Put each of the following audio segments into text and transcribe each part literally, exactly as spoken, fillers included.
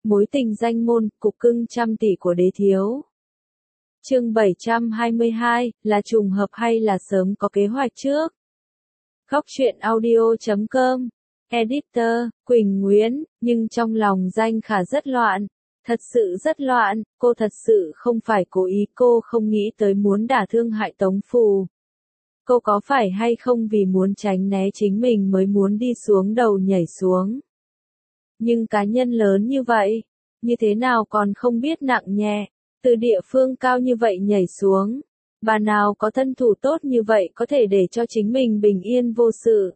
Mối tình danh môn, cục cưng trăm tỷ của đế thiếu. Chương bảy trăm hai mươi hai, là trùng hợp hay là sớm có kế hoạch trước? Góc truyện audio chấm com. Editor, Quỳnh Nguyễn, nhưng trong lòng Danh Khả rất loạn. Thật sự rất loạn, cô thật sự không phải cố ý, cô không nghĩ tới muốn đả thương hại Tống Phù. Cô có phải hay không vì muốn tránh né chính mình mới muốn đi xuống đầu nhảy xuống? Nhưng cá nhân lớn như vậy, như thế nào còn không biết nặng nhẹ, từ địa phương cao như vậy nhảy xuống, bà nào có thân thủ tốt như vậy có thể để cho chính mình bình yên vô sự.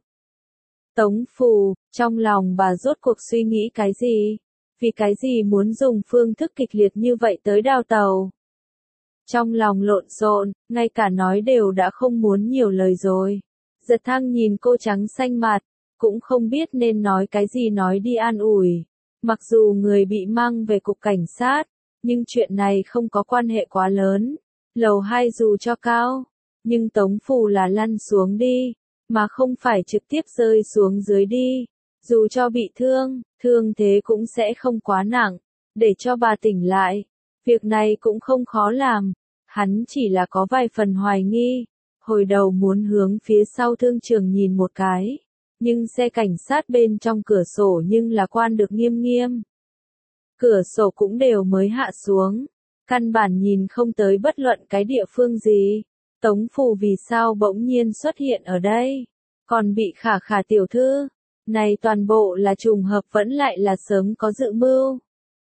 Tống Phù, trong lòng bà rốt cuộc suy nghĩ cái gì? Vì cái gì muốn dùng phương thức kịch liệt như vậy tới đào tàu? Trong lòng lộn xộn, ngay cả nói đều đã không muốn nhiều lời rồi. Giật Thăng nhìn cô trắng xanh mặt, cũng không biết nên nói cái gì nói đi an ủi. Mặc dù người bị mang về cục cảnh sát, nhưng chuyện này không có quan hệ quá lớn. Lầu hai dù cho cao, nhưng Tống Phù là lăn xuống đi, mà không phải trực tiếp rơi xuống dưới đi. Dù cho bị thương, thương thế cũng sẽ không quá nặng, để cho bà tỉnh lại. Việc này cũng không khó làm, hắn chỉ là có vài phần hoài nghi. Hồi đầu muốn hướng phía sau thương trường nhìn một cái, nhưng xe cảnh sát bên trong cửa sổ nhưng là quan được nghiêm nghiêm. Cửa sổ cũng đều mới hạ xuống, căn bản nhìn không tới bất luận cái địa phương gì. Tống Phù vì sao bỗng nhiên xuất hiện ở đây, còn bị Khả Khả tiểu thư, này toàn bộ là trùng hợp vẫn lại là sớm có dự mưu.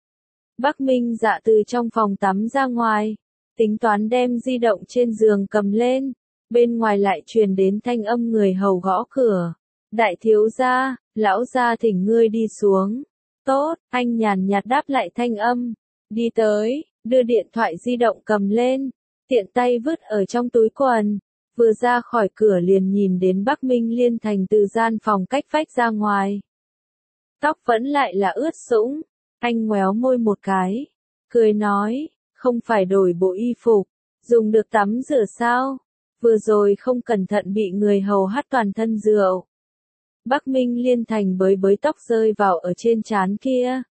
Bắc Minh Dạ từ trong phòng tắm ra ngoài, tính toán đem di động trên giường cầm lên, bên ngoài lại truyền đến thanh âm người hầu gõ cửa. Đại thiếu gia, lão gia thỉnh ngươi đi xuống. Tốt, anh nhàn nhạt đáp lại thanh âm, đi tới, đưa điện thoại di động cầm lên, tiện tay vứt ở trong túi quần, vừa ra khỏi cửa liền nhìn đến Bắc Minh Liên Thành từ gian phòng cách vách ra ngoài. Tóc vẫn lại là ướt sũng, anh ngoéo môi một cái, cười nói, không phải đổi bộ y phục, dùng được tắm rửa sao, vừa rồi không cẩn thận bị người hầu hắt toàn thân rượu. Bắc Minh Liên Thành bới bới tóc rơi vào ở trên trán kia.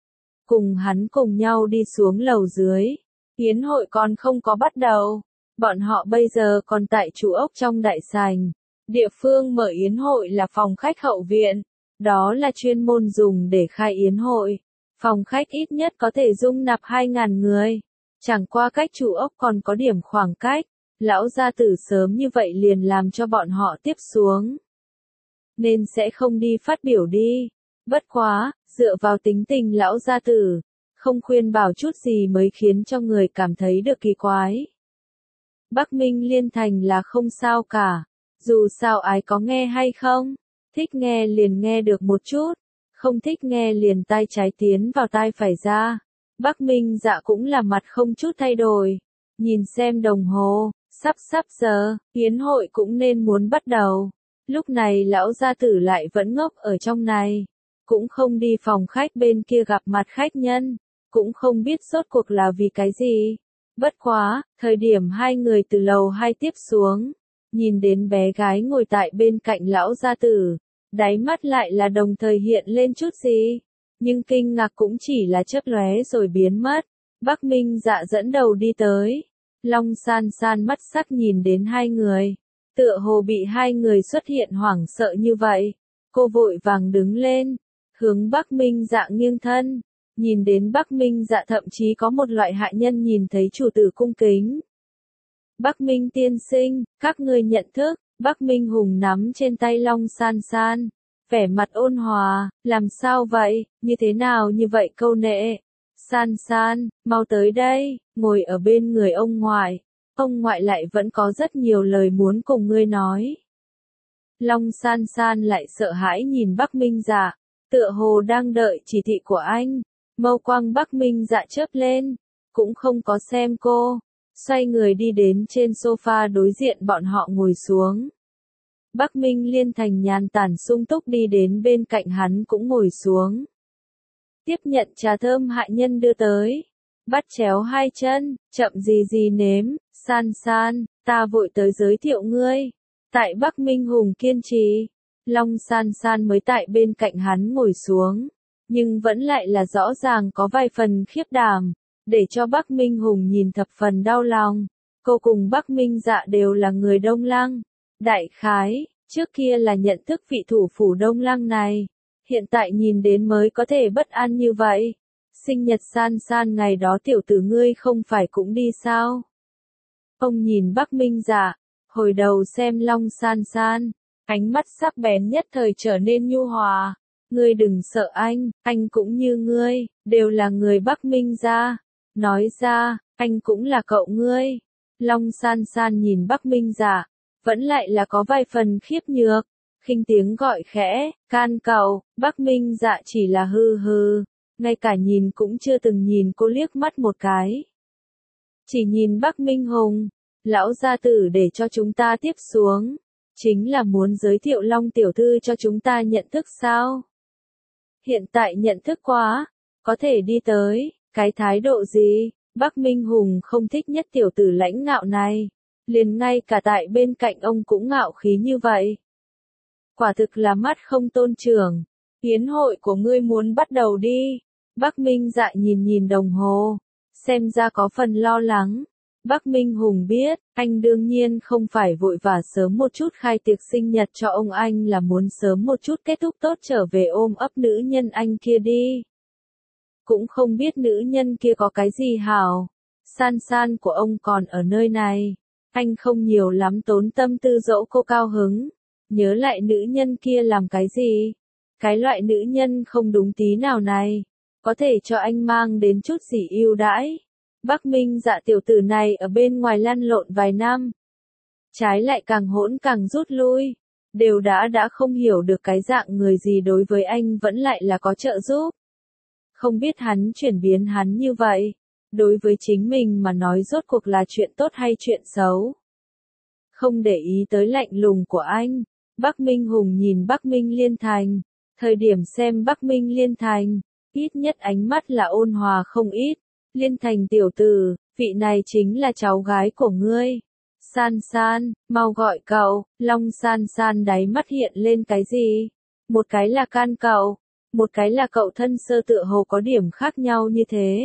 Cùng hắn cùng nhau đi xuống lầu dưới. Yến hội còn không có bắt đầu. Bọn họ bây giờ còn tại chủ ốc trong đại sảnh. Địa phương mở yến hội là phòng khách hậu viện. Đó là chuyên môn dùng để khai yến hội. Phòng khách ít nhất có thể dung nạp hai ngàn người. Chẳng qua cách chủ ốc còn có điểm khoảng cách. Lão gia tử sớm như vậy liền làm cho bọn họ tiếp xuống. Nên sẽ không đi phát biểu đi. Bất quá, dựa vào tính tình lão gia tử, không khuyên bảo chút gì mới khiến cho người cảm thấy được kỳ quái. Bắc Minh Liên Thành là không sao cả, dù sao ai có nghe hay không, thích nghe liền nghe được một chút, không thích nghe liền tai trái tiến vào tai phải ra. Bắc Minh Dạ cũng là mặt không chút thay đổi, nhìn xem đồng hồ, sắp sắp giờ, yến hội cũng nên muốn bắt đầu. Lúc này lão gia tử lại vẫn ngốc ở trong này, cũng không đi phòng khách bên kia gặp mặt khách nhân, cũng không biết rốt cuộc là vì cái gì. Bất quá, thời điểm hai người từ lầu hai tiếp xuống, nhìn đến bé gái ngồi tại bên cạnh lão gia tử, đáy mắt lại là đồng thời hiện lên chút gì, nhưng kinh ngạc cũng chỉ là chớp lóe rồi biến mất. Bắc Minh Dạ dẫn đầu đi tới, Long San San mắt sắc nhìn đến hai người. Tựa hồ bị hai người xuất hiện hoảng sợ như vậy, cô vội vàng đứng lên, hướng Bắc Minh Dạ nghiêng thân, nhìn đến Bắc Minh Dạ thậm chí có một loại hạ nhân nhìn thấy chủ tử cung kính. Bắc Minh tiên sinh, các ngươi nhận thức. Bắc Minh Hùng nắm trên tay Long San San, vẻ mặt ôn hòa, làm sao vậy, như thế nào như vậy câu nệ. San San, mau tới đây, ngồi ở bên người ông ngoại. Ông ngoại lại vẫn có rất nhiều lời muốn cùng ngươi nói. Long San San lại sợ hãi nhìn Bắc Minh Dạ, tựa hồ đang đợi chỉ thị của anh. Mâu quang Bắc Minh Dạ chớp lên, cũng không có xem cô, xoay người đi đến trên sofa đối diện bọn họ ngồi xuống. Bắc Minh Liên Thành nhàn tản sung túc đi đến bên cạnh hắn cũng ngồi xuống. Tiếp nhận trà thơm hạ nhân đưa tới. Bắt chéo hai chân, chậm gì gì nếm, San San, ta vội tới giới thiệu ngươi. Tại Bắc Minh Hùng kiên trì, Long San San mới tại bên cạnh hắn ngồi xuống, nhưng vẫn lại là rõ ràng có vài phần khiếp đảm, để cho Bắc Minh Hùng nhìn thập phần đau lòng. Cô cùng Bắc Minh Dạ đều là người Đông Lăng. Đại khái, trước kia là nhận thức vị thủ phủ Đông Lăng này, hiện tại nhìn đến mới có thể bất an như vậy. Sinh nhật San San ngày đó tiểu tử ngươi không phải cũng đi sao? Ông nhìn Bắc Minh Dạ, hồi đầu xem Long San San, ánh mắt sắc bén nhất thời trở nên nhu hòa. Ngươi đừng sợ anh, anh cũng như ngươi, đều là người Bắc Minh gia. Nói ra, anh cũng là cậu ngươi. Long San San nhìn Bắc Minh Dạ, vẫn lại là có vài phần khiếp nhược, khinh tiếng gọi khẽ, can cậu. Bắc Minh Dạ chỉ là hừ hừ, ngay cả nhìn cũng chưa từng nhìn cô liếc mắt một cái. Chỉ nhìn Bắc Minh Hùng, lão gia tử để cho chúng ta tiếp xuống, chính là muốn giới thiệu Long tiểu thư cho chúng ta nhận thức sao? Hiện tại nhận thức quá, có thể đi tới, cái thái độ gì? Bắc Minh Hùng không thích nhất tiểu tử lãnh ngạo này, liền ngay cả tại bên cạnh ông cũng ngạo khí như vậy. Quả thực là mắt không tôn trưởng, yến hội của ngươi muốn bắt đầu đi. Bắc Minh Dạ nhìn nhìn đồng hồ, xem ra có phần lo lắng. Bắc Minh Hùng biết, anh đương nhiên không phải vội vã sớm một chút khai tiệc sinh nhật cho ông, anh là muốn sớm một chút kết thúc tốt trở về ôm ấp nữ nhân anh kia đi. Cũng không biết nữ nhân kia có cái gì hảo. San San của ông còn ở nơi này, anh không nhiều lắm tốn tâm tư dỗ cô cao hứng. Nhớ lại nữ nhân kia làm cái gì? Cái loại nữ nhân không đúng tí nào này, có thể cho anh mang đến chút gì ưu đãi. Bắc Minh Dạ tiểu tử này ở bên ngoài lăn lộn vài năm, trái lại càng hỗn càng rút lui, đều đã đã không hiểu được cái dạng người gì đối với anh vẫn lại là có trợ giúp. Không biết hắn chuyển biến hắn như vậy, đối với chính mình mà nói rốt cuộc là chuyện tốt hay chuyện xấu. Không để ý tới lạnh lùng của anh, Bắc Minh Hùng nhìn Bắc Minh Liên Thành, thời điểm xem Bắc Minh Liên Thành, ít nhất ánh mắt là ôn hòa không ít. Liên Thành tiểu tử, vị này chính là cháu gái của ngươi. San San, mau gọi cậu. Long San San đáy mắt hiện lên cái gì? Một cái là can cậu, một cái là cậu thân sơ tựa hồ có điểm khác nhau như thế.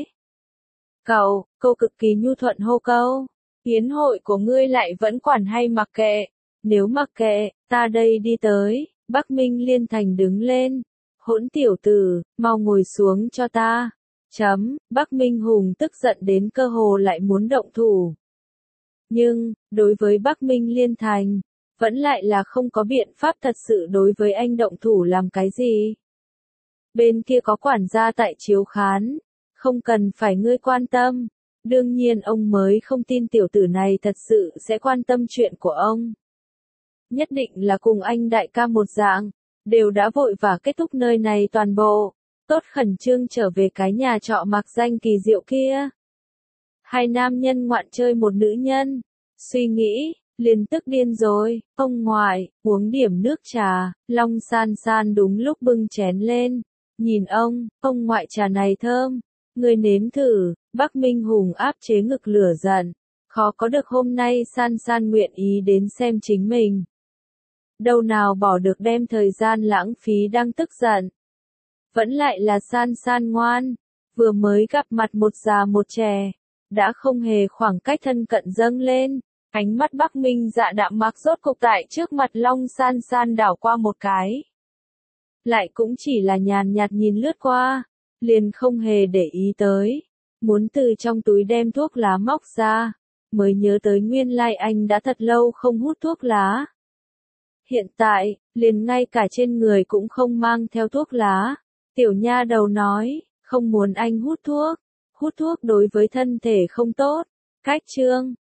Cậu, cô cực kỳ nhu thuận hô câu. Yến hội của ngươi lại vẫn quản hay mặc kệ? Nếu mặc kệ, ta đây đi tới. Bắc Minh Liên Thành đứng lên. Hỗn tiểu tử, mau ngồi xuống cho ta. Chấm, Bắc Minh Hùng tức giận đến cơ hồ lại muốn động thủ. Nhưng, đối với Bắc Minh Liên Thành, vẫn lại là không có biện pháp thật sự đối với anh động thủ làm cái gì. Bên kia có quản gia tại chiếu khán, không cần phải ngươi quan tâm. Đương nhiên ông mới không tin tiểu tử này thật sự sẽ quan tâm chuyện của ông. Nhất định là cùng anh đại ca một dạng, đều đã vội vã kết thúc nơi này toàn bộ. Tốt khẩn trương trở về cái nhà trọ mặc danh kỳ diệu kia. Hai nam nhân ngoạn chơi một nữ nhân. Suy nghĩ, liền tức điên rồi. Ông ngoại, uống điểm nước trà. Long San San đúng lúc bưng chén lên. Nhìn ông, ông ngoại trà này thơm. Người nếm thử. Bắc Minh Hùng áp chế ngực lửa giận. Khó có được hôm nay San San nguyện ý đến xem chính mình. Đâu nào bỏ được đem thời gian lãng phí đang tức giận. Vẫn lại là San San ngoan, vừa mới gặp mặt một già một trẻ, đã không hề khoảng cách thân cận dâng lên. Ánh mắt Bắc Minh Dạ đạm mạc rốt cục tại trước mặt Long San San đảo qua một cái. Lại cũng chỉ là nhàn nhạt nhìn lướt qua, liền không hề để ý tới. Muốn từ trong túi đem thuốc lá móc ra, mới nhớ tới nguyên lai anh đã thật lâu không hút thuốc lá. Hiện tại, liền ngay cả trên người cũng không mang theo thuốc lá. Tiểu nha đầu nói, không muốn anh hút thuốc. Hút thuốc đối với thân thể không tốt. Cách chương.